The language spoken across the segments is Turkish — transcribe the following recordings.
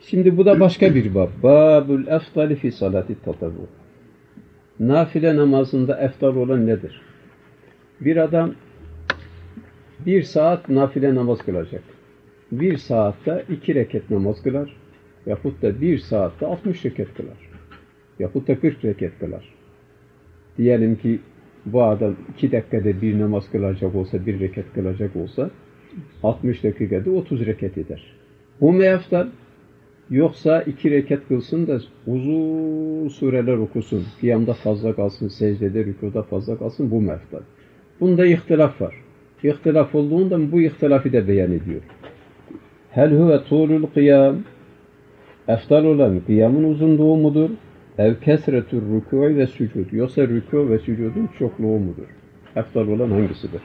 Şimdi bu da başka bir bab. Babul efdali fi salati tatavvu. Nafile namazında efdal olan nedir? Bir adam 1 saat nafile namaz kılacak. 1 saatte 2 rekat namaz kılar. Yahut da 1 saatte 60 rekat kılar. Yahut da 40 rekat kılar. Diyelim ki bu adam 2 dakikada bir namaz kılacak olsa, 1 rekat kılacak olsa 60 dakikada 30 rekat eder. Bu mu efdal? Yoksa 2 rekat kılsın da uzun sureler okusun. Kıyamda fazla kalsın, secdede, rükuda fazla kalsın. Bu mu efdal? Bunda ihtilaf var. İhtilaf olduğunda bu ihtilafı da beyan ediyor. Hel huve tulul kıyam, efdal olan kıyamın uzunluğu mudur? Ev kesretür rükû ve sücud. Yoksa rükû ve sücudun çokluğu mudur? Efdal olan hangisidir?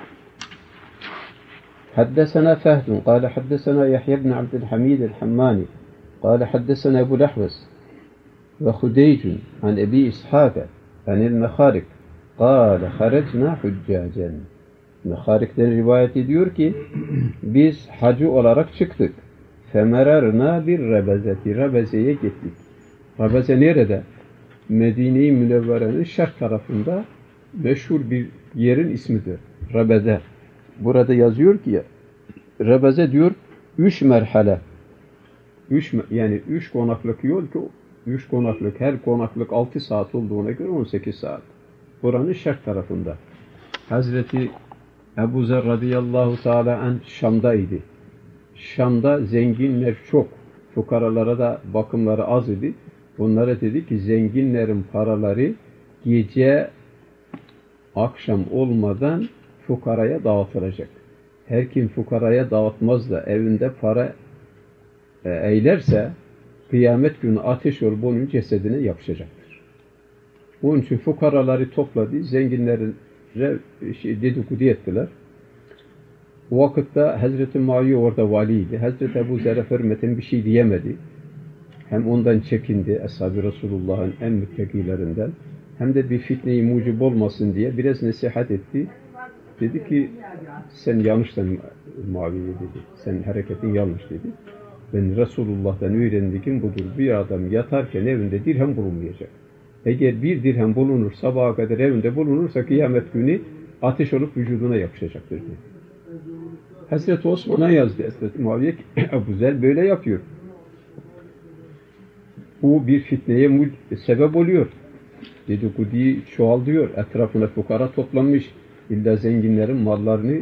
حدثنا فهد قال حدثنا يحيى بن عبد الحميد الحماني قال حدثنا أبو الأحوص وخديج عن أبي إسحاق عن المخارق قال خرجنا حجاجا. Meharik'ten rivayet ediyor ki biz hacı olarak çıktık. Femerarna bir rebezeti. Rebeze'ye gittik. Rebeze nerede? Medine-i Münevvere'nin şark tarafında meşhur bir yerin ismidir. Rebeze. Burada yazıyor ki Rebeze diyor 3 merhale. 3 konaklık yol ki 3 konaklık, her konaklık 6 saat olduğuna göre 18 saat. Buranın şark tarafında. Hazreti Ebu Zer radıyallahu teala anh Şam'daydı. Şam'da zenginler çok. Fukaralara da bakımları az idi. Onlara dedi ki zenginlerin paraları gece akşam olmadan fukaraya dağıtılacak. Her kim fukaraya dağıtmaz da evinde para eylerse kıyamet günü ateş olup onun cesedine yapışacaktır. Onun için fukaraları topladı, zenginlerin dedikodu ettiler. O vakitte Hazreti Muaviye orada valiydi. Hazreti Ebu Zer'e hürmeten bir şey diyemedi. Hem ondan çekindi, Ashab-ı Resulullah'ın en müttekilerinden, hem de bir fitne-i mucib olmasın diye biraz nasihat etti. Dedi ki, sen yanlıştan Muaviye dedi, senin hareketin yanlış dedi. Ben Resulullah'tan öğrendiğim budur. Bir adam yatarken evinde dirhem bulunmayacak. Eğer bir dirhem bulunur, sabaha kadar evinde bulunursa kıyamet günü ateş olup vücuduna yapışacaktır dedi. Hazreti Osman'a yazdı Hazreti Muaviye ki Ebu Zer böyle yapıyor. Bu bir fitneye sebep oluyor. Dedikoduyu çoğaltıyor. Etrafına fukara toplanmış. İlla zenginlerin mallarını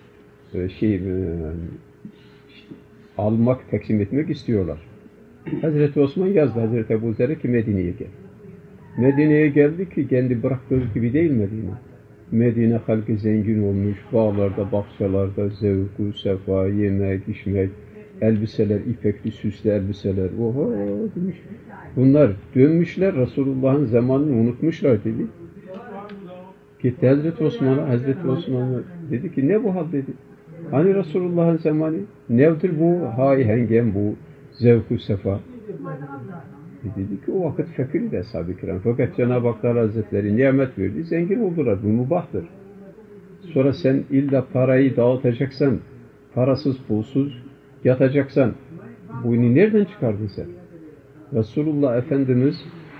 almak, taksim etmek istiyorlar. Hazreti Osman yazdı Hazreti Ebu Zer'e ki Medine'ye gel. Medine'ye geldi ki kendi bıraktığı gibi değil Medine. Medine halkı zengin olmuş, bağlarda, bahçelerde zevku, sefa, yemek, içmek, elbiseler, ipekli, süslü elbiseler. Oho demiş. Bunlar dönmüşler, Resulullah'ın zamanını unutmuşlar dedi. Gitti Hazreti Osman'a, Hazreti Osman'a dedi ki ne bu hal dedi. Hani Resulullah'ın zamanı, nedir bu hay-hengem, bu zevku, sefa? Dedi ki o vakit fakirdi Ashab-ı Kiram. Fakat Cenab-ı Hak Hazretleri nimet verdi, zengin oldular. Bu mubahtır. Sonra sen illa parayı dağıtacaksan, parasız pulsuz yatacaksan, bunu nereden çıkardın sen? Resulullah Efendimiz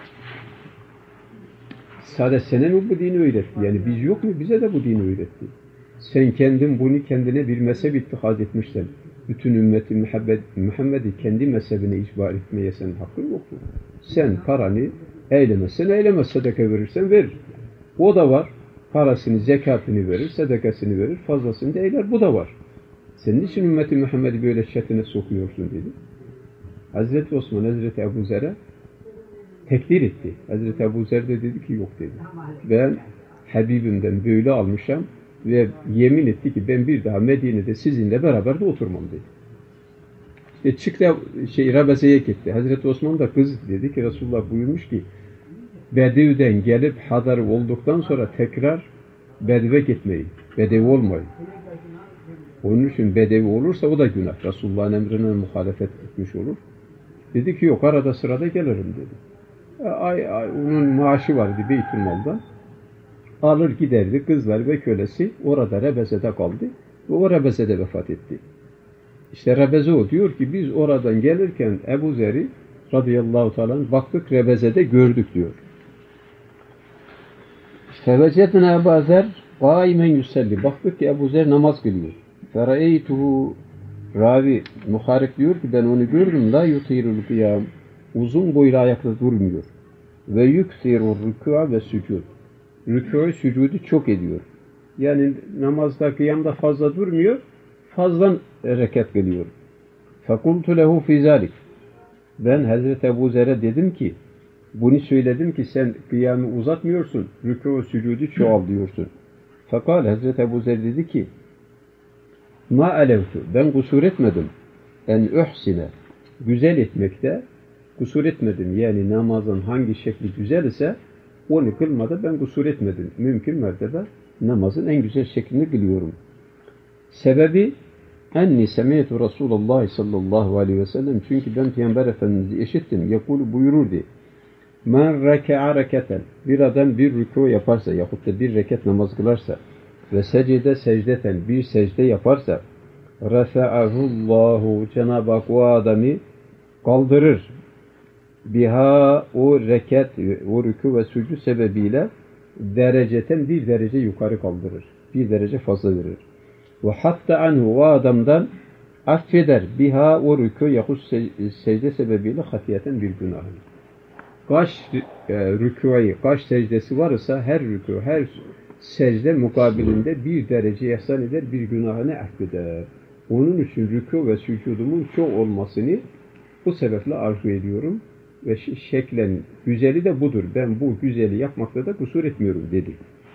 sadece sana mı bu dini öğretti? Yani biz yok mu? Bize de bu dini öğretti. Sen kendin bunu kendine bir mezhep ittihaz etmişsen, bütün ümmeti Muhammed'i kendi mezhebine icbar etmeye senin hakkın yok mu? Sen paranı eylemez, sadaka verirsen verir. O da var. Parasını, zekatını verir, sadakasını verir, fazlasını da eyler. Bu da var. Senin için ümmeti Muhammed'i böyle çetine sokuyorsun dedi. Hazreti Osman, Hazreti Ebu Zer'e tekdir etti. Hazreti Ebu Zer de dedi ki yok dedi. Ben Habibimden böyle almışım ve yemin etti ki ben bir daha Medine'de sizinle beraber de oturmam dedi. İşte çıktı Rebeze'ye gitti. Hazreti Osman da kız dedi ki Resulullah buyurmuş ki Bedev'den gelip hadar olduktan sonra tekrar Bedev'e gitmeyin. Bedevi olmayın. Onun için Bedevi olursa o da günah. Resulullah'ın emrine muhalefet etmiş olur. Dedi ki yok arada sırada gelirim dedi. Onun maaşı vardı Beytülmal'da. Alır giderdi kızlar ve kölesi orada Rebeze'de kaldı. Ve o Rebeze'de vefat etti. İşte Rebeze o. Diyor ki biz oradan gelirken Ebu Zer'i radıyallahu teala baktık Rebeze'de gördük diyor. Fevecedne Ebu Zer kâimen yuselli. Baktık ki Ebu Zer namaz kılıyor. Fereytuhu ravi Muharik diyor ki ben onu gördüm. La yutirul kıyam. Uzun boylu ayakta durmuyor. Ve yüksirur rükû'a ve sücud. Rükû'yu sücudu çok ediyor. Yani namazda kıyamda fazla durmuyor. Fazla rekat geliyor. Fekultu lehu fî zâlik. Ben Hazreti Ebu Zer'e dedim ki bunu söyledim ki sen kıyamı uzatmıyorsun. Rükû sücudu çoğal diyorsun. Fakat Hazreti Ebu Zer dedi ki ma alevtu. Ben kusur etmedim. En uhsine. Güzel etmekte kusur etmedim. Yani namazın hangi şekli güzel ise onu kılmada ben kusur etmedim. Mümkün mertebe namazın en güzel şeklini kılıyorum. Sebebi enni semiyetü Resulullah sallallahu aleyhi ve sellem. Çünkü ben Peygamber Efendimiz'i işittim. Yakulu buyururdu. Men reka'a reketen. Bir adam bir rükû yaparsa yahut da bir rekat namaz kılarsa ve secde secdeten bir secde yaparsa refa'ahullahu Cenab-ı Hak o adamı kaldırır. Biha o rekat, o rükû ve sucud sebebiyle dereceten bir derece yukarı kaldırır. Bir derece fazla verir. Ve hatta anhu o adamdan affeder. Biha o rükû yahut secde sebebiyle hatiyeten bir günahını. Kaç rükûayı, kaç secdesi varsa her rükû, her secde mukabilinde bir derece ihsan eder, bir günahını affeder. Onun için rükû ve sücudumun çok olmasını bu sebeple arzu ediyorum. Ve şeklen güzeli de budur. Ben bu güzeli yapmakta da kusur etmiyorum dedi.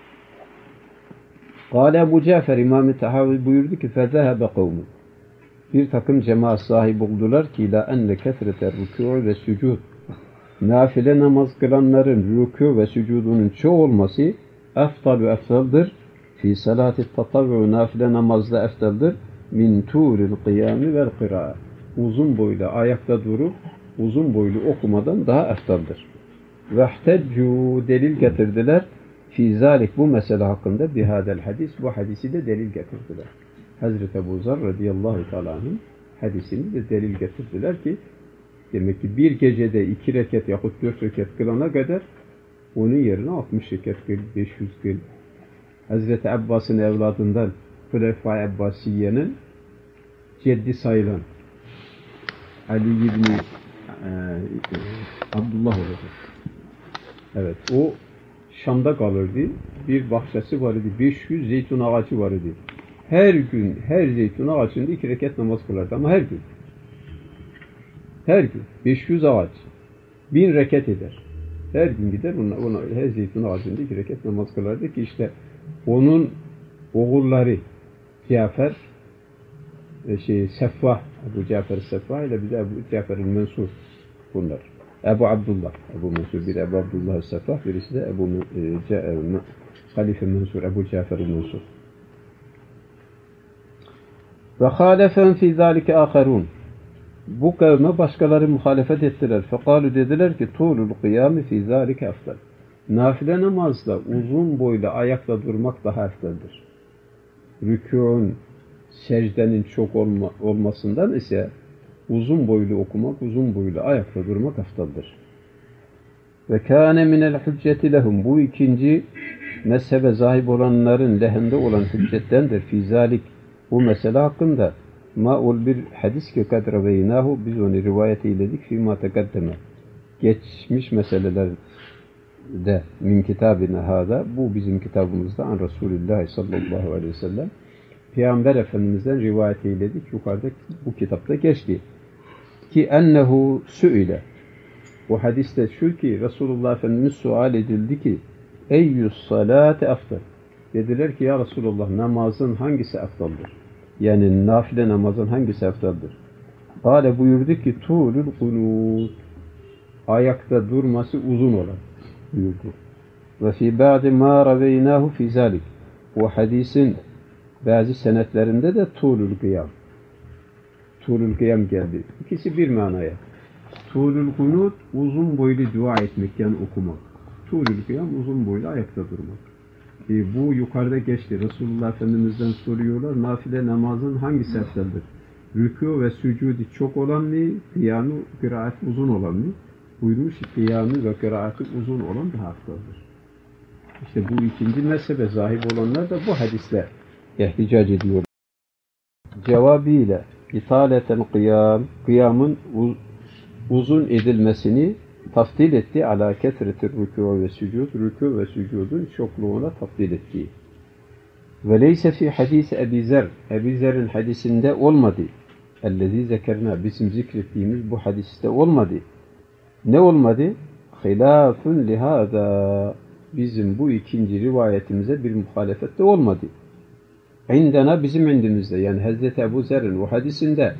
Kâle Ebu Cafer İmam-ı Tahavi buyurdu ki فَذَهَبَ قَوْمُ. Bir takım cemaat sahibi oldular ki la enne kesrete rükû ve sücud. Nafile namaz kılanların rükû ve sücudunun çoğu olması eftal ve eftaldır. Fi salati tatavvu nafile namazda eftaldır. Min turil kıyami vel kıra'a. Uzun boylu ayakta durup uzun boylu okumadan daha eftaldır. Vehteccu delil getirdiler. Fi zalik bu mesele hakkında bihadel hadis bu hadisi de delil getirdiler. Hazreti Ebu Zer radıyallahu teala'nın hadisini de delil getirdiler ki demek ki bir gecede 2 rekat yahut 4 rekat kılana kadar onun yerine 60 rekat kıl, 500 kıl. Hazreti Abbas'ın evladından Hulefai Abbasiye'nin ceddi sayılan Ali İbni Abdullah olacak. Evet, o Şam'da kalırdı. Bir bahçesi vardı. 500 zeytun ağacı vardı. Her gün, her zeytun ağacında 2 rekat namaz kılardı ama her gün. Her gün. 500 ağaç. 1000 rekat eder. Her gün gider, ona her zeytun ağacında 2 rekat namaz kılardı ki işte onun oğulları Cafer, Seffah, Ebu Cafer Seffah ile bir de Ebu Cafer'in Mensur bunlar. Ebu Abdullah, Ebu Mensur, bir Ebu Abdullah Seffah, birisi de Halife Mensur, Ebu Cafer'in Mensur. Ve hâlefen fî zâlike âkharûn. Bu kavme başkaları muhalefet ettiler. Fekalu dediler ki tuğlul kıyâmi fî zâlike eftal. Nafile namazda uzun boylu ayakta durmak daha eftaldir. Rükûn, secdenin çok olmasından ise uzun boylu okumak, uzun boylu ayakta durmak eftaldir. Ve kâne minel hücceti lehum. Bu ikinci mezhebe sahip olanların lehinde olan hüccettendir. Fî zâlik. Bu mesele hakkında ma'ul bir hadis ki kad reveynahu biz onu rivayet eyledik fîmâ tegaddeme. Geçmiş meselelerde min kitabina hâda bu bizim kitabımızda an Resulullah sallallahu aleyhi ve sellem Peygamber Efendimiz'den rivayet eyledik. Yukarıda bu kitapta geçti. Ki ennehu sü'ile. Bu hadiste şu ki Resulullah Efendimiz sual edildi ki eyyus salate afdal. Dediler ki ya Resulullah namazın hangisi eftaldır? Yani nafile namazın hangisi eftaldır? Kâle buyurdu ki tuğlul kunut. Ayakta durması uzun olan buyurdu. Ve fî ba'di mâ raveynâhu fî zâlik. Bu hadisin bazı senetlerinde de tuğlul kıyam. Tuğlul kıyam geldi. İkisi bir manaya. Tuğlul kunut uzun boylu dua etmek yani okumak. Tuğlul kıyam uzun boylu ayakta durmak. Bu yukarıda geçti. Resulullah Efendimiz'den soruyorlar. Nafile namazın hangisi eftaldir? Rükû ve sücudi çok olan mı, kıyamı, kıraati uzun olan mı? Buyurmuş ki kıyamı ve kıraati uzun olan daha afdaldır. İşte bu ikinci mezhebe sahip olanlar da bu hadisle ihticac ediyor. Cevabıyla italeten kıyamın uzun edilmesini tafdil etti ala kesretir rükû ve sücud, rükû ve sücudun çokluğuna tafdil ettiği. Ve leyse fi hadis Ebi Zer, Ebi Zer'in hadisinde olmadı. Ellezî zekerna, bizim zikrettiğimiz bu hadiste olmadı. Ne olmadı? Hilafun lihâdâ, bizim bu ikinci rivayetimize bir muhalefet de olmadı. İndena, bizim indimizde, yani Hazreti Ebu Zer'in o hadisinde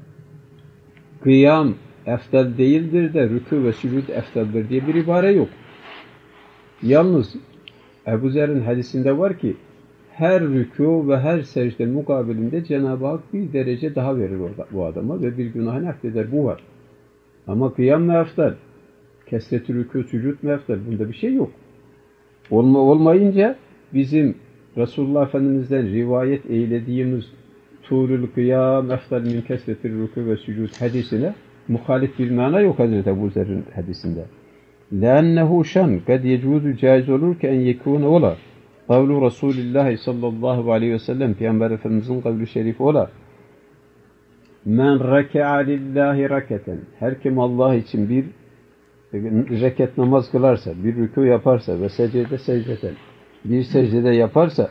kıyam eftal değildir de rükû ve sücud eftaldir diye bir ibare yok. Yalnız Ebu Zer'in hadisinde var ki her rükû ve her secde mukabilinde Cenab-ı Hak bir derece daha verir orada, bu adama ve bir günahını affeder. Bu var. Ama kıyam mı eftal? Kesret-i rükû, sücud mu eftal? Bunda bir şey yok. Olmayınca bizim Resulullah Efendimiz'den rivayet eylediğimiz tuğrul kıyam eftal min kesret-i rükû ve sücud hadisine muhalif bir mana yok Hazreti Ebu Zer'in hadisinde. لَاَنَّهُ şan kad yecuzu caiz olur ki en yekûne ola. Kavlu Resulullah sallallahu aleyhi ve sellem, Peygamber Efendimiz'in kavlu şerifi ola. Men reke'a lillahi raketen. Her kim Allah için bir reket namaz kılarsa, bir rükû yaparsa ve secdeden bir secdede yaparsa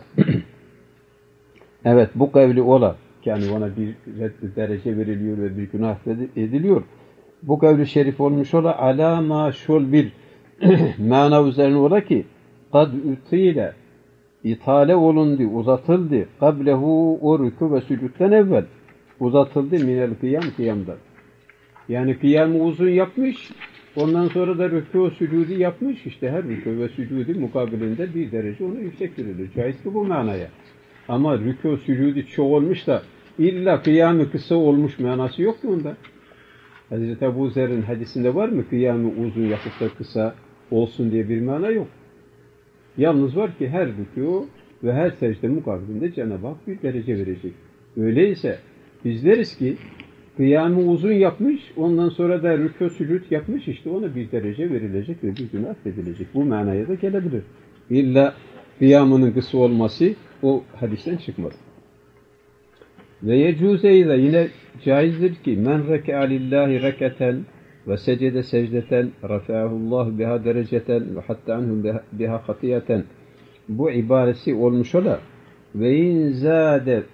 evet bu kavli ola. Yani ona bir derece veriliyor ve bir günah ediliyor. Bu kavli şerif olmuş ola alama şol bir mana üzerine ola ki kad ütile İtale olundu, uzatıldı. Kablehu o rükû ve sücudden evvel. Uzatıldı minel kıyamdan. Yani kıyamı uzun yapmış, ondan sonra da rükû sücudi yapmış. İşte her rükû ve sücudi mukabilinde bir derece ona yüksek verilir. Caiz ki bu manaya. Ama rükû sücudi çok olmuş da illa kıyamı kısa olmuş manası yok ki onda. Hazreti Ebu Zer'in hadisinde var mı kıyamı uzun yapıp da kısa olsun diye bir mana yok. Yalnız var ki her rükû ve her secde mukabilinde Cenab-ı Hak bir derece verecek. Öyleyse biz deriz ki kıyamı uzun yapmış, ondan sonra da rükû sücud yapmış, işte ona bir derece verilecek ve bir gün affedilecek. Bu manaya da gelebilir. İlla kıyamının kısa olması o hadisten çıkmaz. Ve yecûze yine caizdir ki men reke'a lillahi reketen ve secde secdeten rafa'ahullah biha dereceten ve hatta anhum biha hatiyeten. Bu ibaresi olmuş ola ve in zâde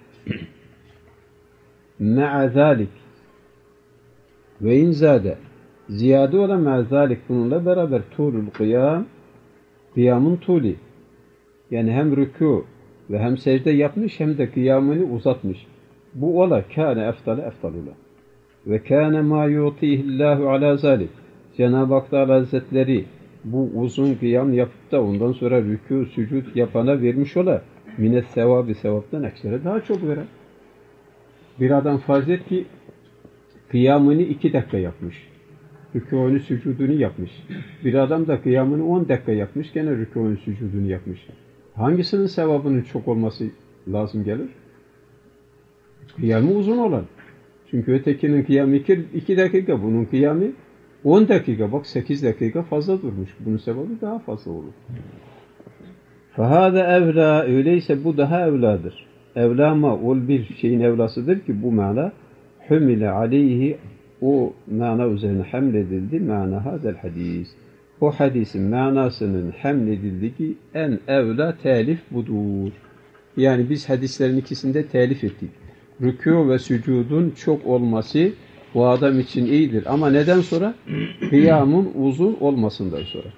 ma'a zâlik ve in zâde ziyade ola ma'a zâlik bununla beraber tuğlul kıyamın tuğli, yani hem rükû ve hem secde yapmış hem de kıyamını uzatmış. Bu ola kâne eftalula. Ve kâne mâ yutîhillâhu alâ zâlik. Cenab-ı Hak Teâlâ Hazretleri bu uzun kıyam yapıp da ondan sonra rükû, sücud yapana vermiş ola. Minet sevabı, sevaptan eksere daha çok verir. Bir adam farz et ki kıyamını 2 dakika yapmış. Rükûnu, sücudunu yapmış. Bir adam da kıyamını 10 dakika yapmış, gene rükûnu, sücudunu yapmış. Hangisinin sevabının çok olması lazım gelir? Kıyamı uzun olan. Çünkü ötekinin kıyamı 2 dakika, bunun kıyamı 10 dakika. Bak 8 dakika fazla durmuş. Bunun sebebi daha fazla olur. فَهَذَا evla, öyleyse bu daha evladır. Evla ama ol bir şeyin evlasıdır ki bu mana hümile aleyhi, o mana üzerine hamledildi. Mana hadel hadis. O hadisin manasının hamledildiği en evla telif budur. Yani biz hadislerin ikisinde telif ettik. Rükû ve sücudun çok olması bu adam için iyidir. Ama neden sonra? Kıyamın uzun olmasından sonra.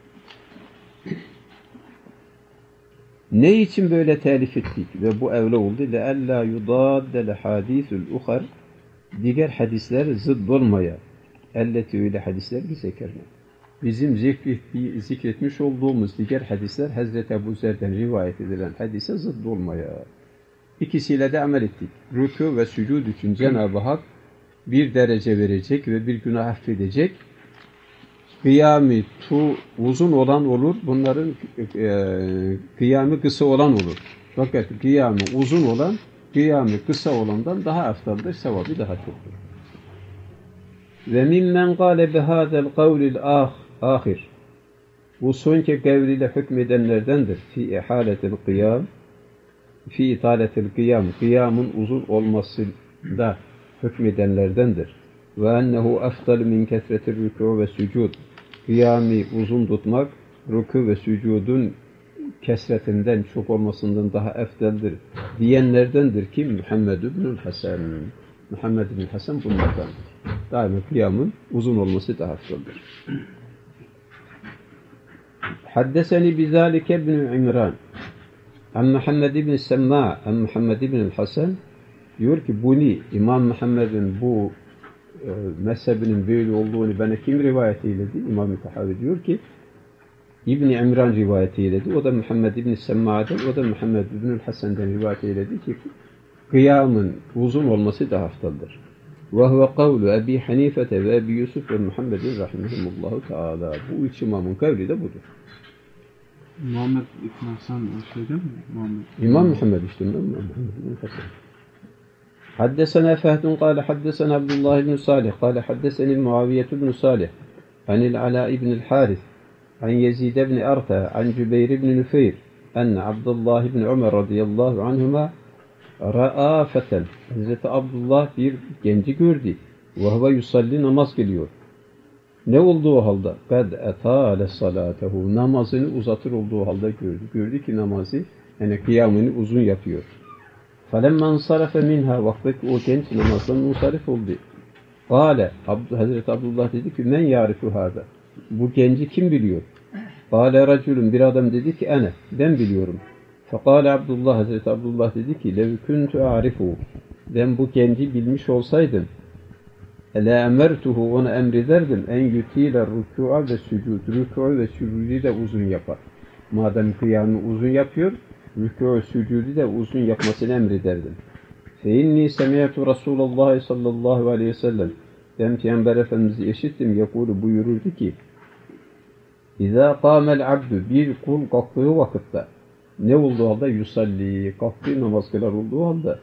Ne için böyle telif ettik ve bu evle oldu? لَاَلَّا يُضَادَّ لَحَادِيثُ الْاُخَرِ Diğer hadisler zıdd olmaya. Elleti öyle hadisler ki zekerine. Bizim zikretmiş olduğumuz diğer hadisler Hazreti Ebu Zer'den rivayet edilen hadise zıdd olmaya. İkisiyle de amel ettik. Rükû ve sücud için Cenab-ı Hak bir derece verecek ve bir günah affedecek. Kıyamı uzun olan olur, bunların kıyamı kısa olan olur. Fakat kıyamı uzun olan kıyamı kısa olandan daha eftaldir, sevabı daha çoktur. Ve mimmen gâle bihâzel kavlil ahir. Bu sonki kavliyle hükmedenlerdendir. Fi ihaletil kıyam, fi italetil kıyam, kıyamın uzun olmasında hükmedenlerdendir. Ve ennehu eftal min kesretir rükû ve sücud. Kıyamı uzun tutmak, rükû ve sücudun kesretinden, çok olmasından daha efteldir diyenlerdendir ki Muhammed ibn Hasan. Muhammed ibn Hasan bunlardandır. Daima kıyamın uzun olması daha efteldir. Haddeseni bizalike ibn İmran an Muhammed ibn Semma an Muhammed ibn Hasan diyor ki bunu İmam Muhammed'in bu mezhebinin böyle olduğunu bana kim rivayet eyledi? İmam-ı Tahavi diyor ki İbn İmran rivayet eyledi. O da Muhammed ibn Semma'dan, o da Muhammed ibn Hasan'dan rivayet eyledi ki kıyamın uzun olması daha haftaldır. Ve huve kavlu Ebi Hanifete ve Ebi Yusuf ve Muhammedin rahimahumullahu teala. Bu üç imamın kavli de budur. Muhammed ibn Hasan o şeyden mi? İmam Muhammed işte. Muhammed ibn Hasan. Haddesena Fehdun kâle haddesena Abdullah ibn Salih kâle haddeseni Muaviye ibn Salih anil Ala ibn Haris an Yezid ibn Arta an Cübeyr ibn Nüfeyr enne Abdullah ibn Ömer radıyallahu anhuma ra'a feten. Hazreti Abdullah bir genci gördü. Ve huve yusalli, namaz kılıyor. Ne olduğu halde? Kad etâle salâtehu. Namazını uzatır olduğu halde gördü. Gördü ki namazı, yani kıyamını uzun yapıyor. فَلَمَّا انْصَرَفَ مِنْهَا Vaktaki o genç namazdan munsarif oldu. Kâle, Hazreti Abdullah dedi ki, men yârifu hâda. Bu genci kim biliyor? Kâle racülün, bir adam dedi ki, ene, ben biliyorum. Fekâle Abdullah, Hazreti Abdullah dedi ki, lev kuntu a'rifu. Ben bu genci bilmiş olsaydım, ele emertuhu, ona emrederdim, en yutîle rükû'a ve sücud. Rükû'u ve sücudu de uzun yapar. Madem kıyamı uzun yapıyor, rükû ve sücudu de uzun yapmasını emrederdim. Fe inni semiyatu Resulullah sallallahu aleyhi ve sellem. Ben Peygamber Efendimiz'i işittim, yakulu buyururdu ki, İzâ kâmel abdu, bir kul kalktığı vakitte, ne olduğu halde yusalli, kalktığı namaz kılar olduğu halde,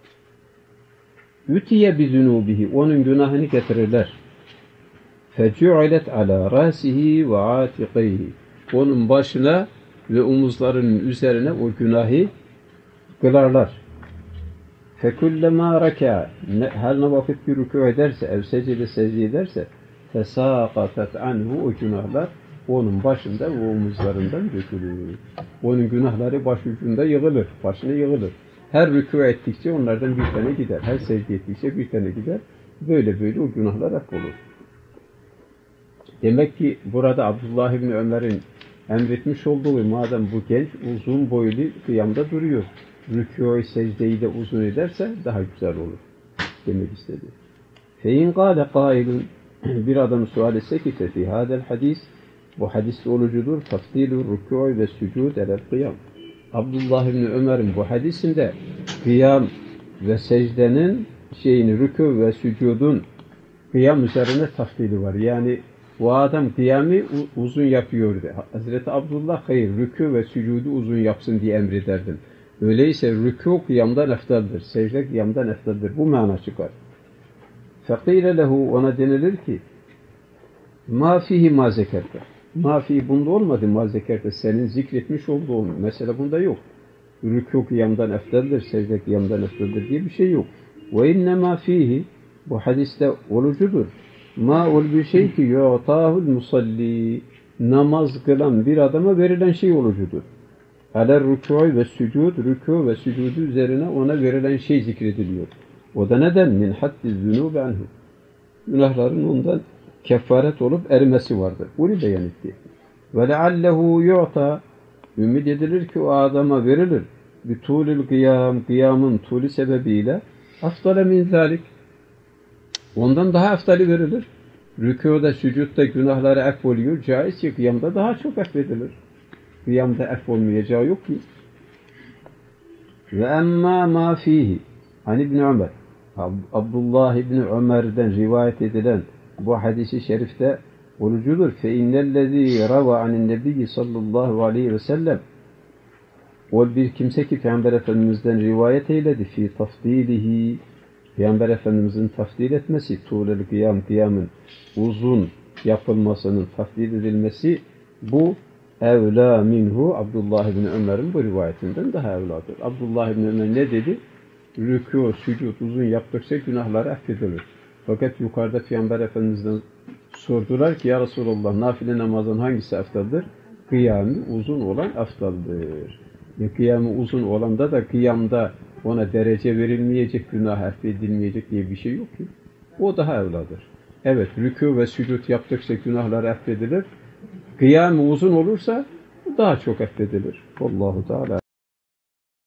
Ütiye bi zunubihi, onun günahını getirirler. Fecu'ilet ala rasihi ve atiqihi, onun başına ve omuzlarının üzerine o günahı kılarlar. Fekullema reka, her ne vakit bir rükû ederse, ev secde ederse, fesaqatet anhu, o günahlar onun başında ve omuzlarından dökülür. Onun günahları başucunda yığılır, başına yığılır. Her rükû ettikçe onlardan bir tane gider. Her secde ettikçe bir tane gider. Böyle böyle o günahlar affolur. Demek ki burada Abdullah İbni Ömer'in emretmiş olduğu, madem bu genç uzun boylu kıyamda duruyor, rükû secdeyi de uzun ederse daha güzel olur demek istedi. Fein kâle kâilun, bir adam sual etse ki fefî hâdel hadis, bu hadis olucudur, tafdîlü rükû ve sücud elel kıyam. Abdullah İbni Ömer'in bu hadisinde kıyam ve secdenin rükû ve sücudun kıyam üzerine tafdili var. Yani bu adam kıyamı uzun yapıyordu. Hazreti Abdullah hayır, rükû ve sücudu uzun yapsın diye emrederdim. Öyleyse rükû kıyamdan eftaldir, secde kıyamdan eftaldir. Bu mana çıkar. Fekîle lehu, ona denilir ki ma fihi ma zekerte. Ma fihi, bunda olmadı ma zekerte, senin zikretmiş olduğun mesela bunda yok. Rükû kıyamdan eftaldir, secde kıyamdan eftaldir diye bir şey yok. Ve inne ma fihi, bu hadiste olucudur. Ma ol bir şey ki yu'tâhul musalli, namaz kılan bir adama verilen şey olucudur. Aler rükû ve sücud, rükû ve sücudu üzerine ona verilen şey zikrediliyor. O da neden? Min haddi zunûb anhu. Günahların ondan kefaret olup erimesi vardır. Bunu beyan etti. Ve leallehu yu'ta, ümid edilir ki o adama verilir. Bitûlil kıyam, kıyamın tûli sebebiyle aftale min zâlik, ondan daha aftali verilir. Rükûda, sücutta günahları affoluyor. Caiz ki kıyamda daha çok affedilir. Kıyamda affolmayacağı yok ki. Ve emmâ mâ fîhî an İbn Ömer, Abdullah İbni Ömer'den rivayet edilen bu hadisi şerifte olucudur. Fe innellezî rava anin nebiyyi sallallahu aleyhi ve sellem, O bir kimse ki Peygamber Efendimiz'den rivayet eyledi fi tafdilihi, Peygamber Efendimiz'in tafdil etmesi, tuğlel kıyam, kıyamın uzun yapılmasının tafdil edilmesi, bu evla minhu, Abdullah ibn Ömer'in bu rivayetinden daha evladır. Abdullah ibn Ömer ne dedi? Rükû, sücud uzun yaptıkça günahları affedilir. Fakat yukarıda Peygamber Efendimiz'den sordular ki ya Resulallah, nafile namazın hangisi aftaldır? Kıyamı uzun olan aftaldır. Kıyamı uzun olanda da kıyamda ona derece verilmeyecek, günah affedilmeyecek diye bir şey yok ki. O daha evladır. Evet, rükû ve sücud yaptıkça günahlar affedilir. Kıyamı uzun olursa daha çok affedilir. Allahu Teala.